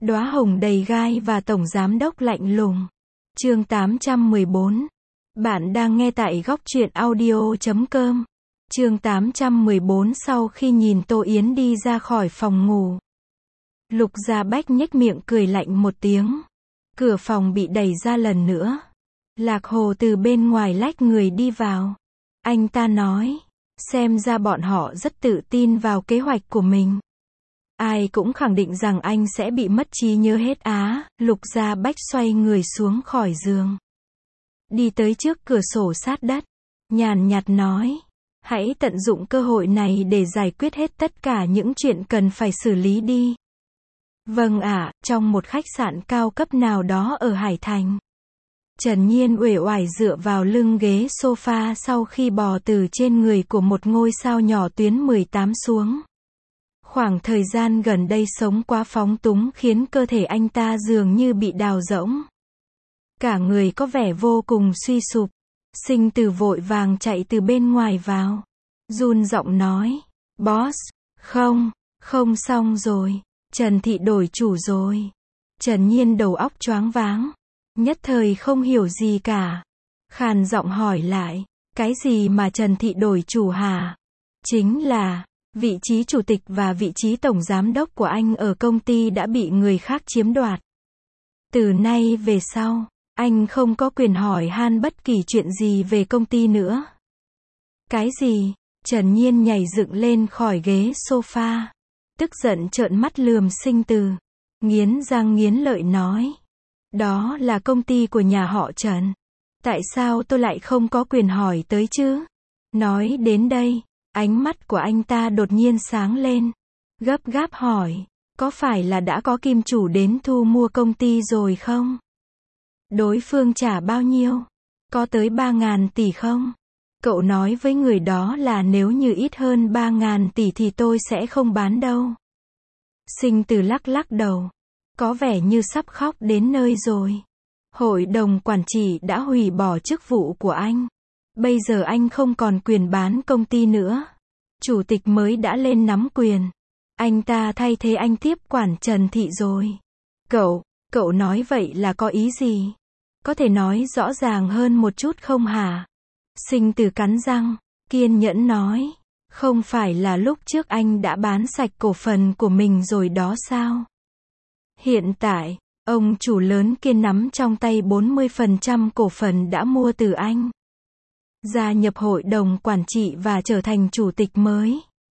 Đóa hồng đầy gai và tổng giám đốc lạnh lùng. Chương 814. Bạn đang nghe tại góc truyện audio.com. Chương 814. Sau khi nhìn Tô Yến đi ra khỏi phòng ngủ, Lục Gia Bách nhếch miệng cười lạnh một tiếng. Cửa phòng bị đẩy ra lần nữa. Lạc Hồ từ bên ngoài lách người đi vào. Anh ta nói, xem ra bọn họ rất tự tin vào kế hoạch của mình. Ai cũng khẳng định rằng anh sẽ bị mất trí nhớ hết á. Lục Gia Bách xoay người xuống khỏi giường, đi tới trước cửa sổ sát đất, nhàn nhạt nói, hãy tận dụng cơ hội này để giải quyết hết tất cả những chuyện cần phải xử lý đi. Vâng ạ. Trong một khách sạn cao cấp nào đó ở Hải Thành, Trần Nhiên uể oải dựa vào lưng ghế sofa sau khi bò từ trên người của một ngôi sao nhỏ tuyến 18 xuống. Khoảng thời gian gần đây sống quá phóng túng khiến cơ thể anh ta dường như bị đào rỗng. Cả người có vẻ vô cùng suy sụp. Sinh Tử vội vàng chạy từ bên ngoài vào, run giọng nói, boss, không xong rồi, Trần Thị đổi chủ rồi. Trần Nhiên đầu óc choáng váng, nhất thời không hiểu gì cả. Khàn giọng hỏi lại, cái gì mà Trần Thị đổi chủ hả? Chính là, vị trí chủ tịch và vị trí tổng giám đốc của anh ở công ty đã bị người khác chiếm đoạt. Từ nay về sau, anh không có quyền hỏi han bất kỳ chuyện gì về công ty nữa. Cái gì? Trần Nhiên nhảy dựng lên khỏi ghế sofa, tức giận trợn mắt lườm Sinh Tử, nghiến răng nghiến lợi nói, đó là công ty của nhà họ Trần. Tại sao tôi lại không có quyền hỏi tới chứ? Nói đến đây, ánh mắt của anh ta đột nhiên sáng lên, gấp gáp hỏi, có phải là đã có kim chủ đến thu mua công ty rồi không? Đối phương trả bao nhiêu? Có tới 3.000 tỷ không? Cậu nói với người đó là nếu như ít hơn 3.000 tỷ thì tôi sẽ không bán đâu. Sinh Tử lắc lắc đầu, có vẻ như sắp khóc đến nơi rồi. Hội đồng quản trị đã hủy bỏ chức vụ của anh. Bây giờ anh không còn quyền bán công ty nữa. Chủ tịch mới đã lên nắm quyền. Anh ta thay thế anh tiếp quản Trần Thị rồi. Cậu nói vậy là có ý gì? Có thể nói rõ ràng hơn một chút không hả? Sinh Tử cắn răng, kiên nhẫn nói, không phải là lúc trước anh đã bán sạch cổ phần của mình rồi đó sao? Hiện tại, ông chủ lớn kia nắm trong tay 40% cổ phần đã mua từ anh. Gia nhập hội đồng quản trị và trở thành chủ tịch mới.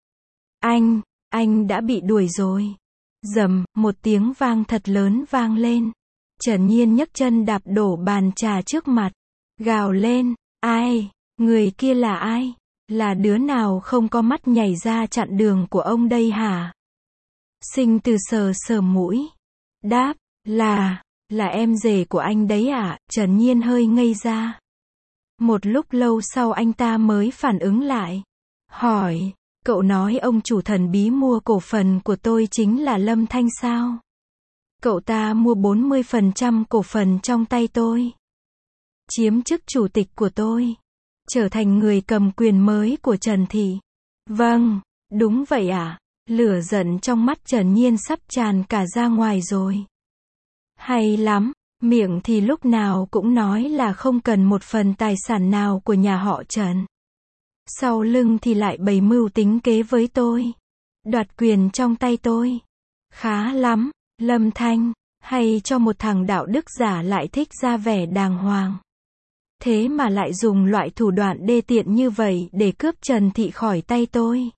Anh đã bị đuổi rồi. Rầm, một tiếng vang thật lớn vang lên. Trần Nhiên nhấc chân đạp đổ bàn trà trước mặt, gào lên, ai? Người kia là ai? Là đứa nào không có mắt nhảy ra chặn đường của ông đây hả? Sinh Tử sờ sờ mũi, đáp, là em rể của anh đấy ạ. Trần Nhiên hơi ngây ra. Một lúc lâu sau anh ta mới phản ứng lại, hỏi, cậu nói ông chủ thần bí mua cổ phần của tôi chính là Lâm Thanh sao? Cậu ta mua 40% cổ phần trong tay tôi, chiếm chức chủ tịch của tôi, trở thành người cầm quyền mới của Trần Thị. Vâng, đúng vậy ạ. Lửa giận trong mắt Trần Nhiên sắp tràn cả ra ngoài rồi. Hay lắm, miệng thì lúc nào cũng nói là không cần một phần tài sản nào của nhà họ Trần. Sau lưng thì lại bày mưu tính kế với tôi, đoạt quyền trong tay tôi. Khá lắm, Lâm Thanh, hay cho một thằng đạo đức giả lại thích ra vẻ đàng hoàng. Thế mà lại dùng loại thủ đoạn đê tiện như vậy để cướp Trần Thị khỏi tay tôi.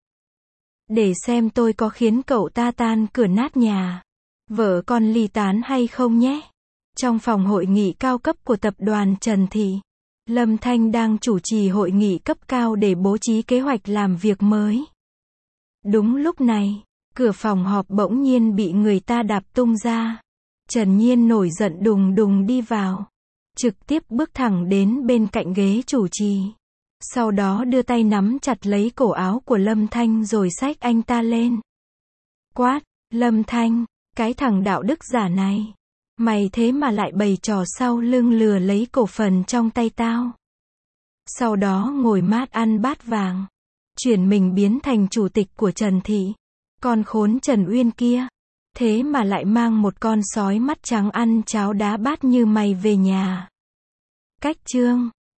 Để xem tôi có khiến cậu ta tan cửa nát nhà, vợ con ly tán hay không nhé. Trong phòng hội nghị cao cấp của tập đoàn Trần Thị, Lâm Thanh đang chủ trì hội nghị cấp cao để bố trí kế hoạch làm việc mới. Đúng lúc này, cửa phòng họp bỗng nhiên bị người ta đạp tung ra. Trần Nhiên nổi giận đùng đùng đi vào, trực tiếp bước thẳng đến bên cạnh ghế chủ trì. Sau đó đưa tay nắm chặt lấy cổ áo của Lâm Thanh rồi xách anh ta lên. Quát, Lâm Thanh, cái thằng đạo đức giả này, mày thế mà lại bày trò sau lưng lừa lấy cổ phần trong tay tao. Sau đó ngồi mát ăn bát vàng, chuyển mình biến thành chủ tịch của Trần Thị. Con khốn Trần Uyên kia, thế mà lại mang một con sói mắt trắng ăn cháo đá bát như mày về nhà. Cách chương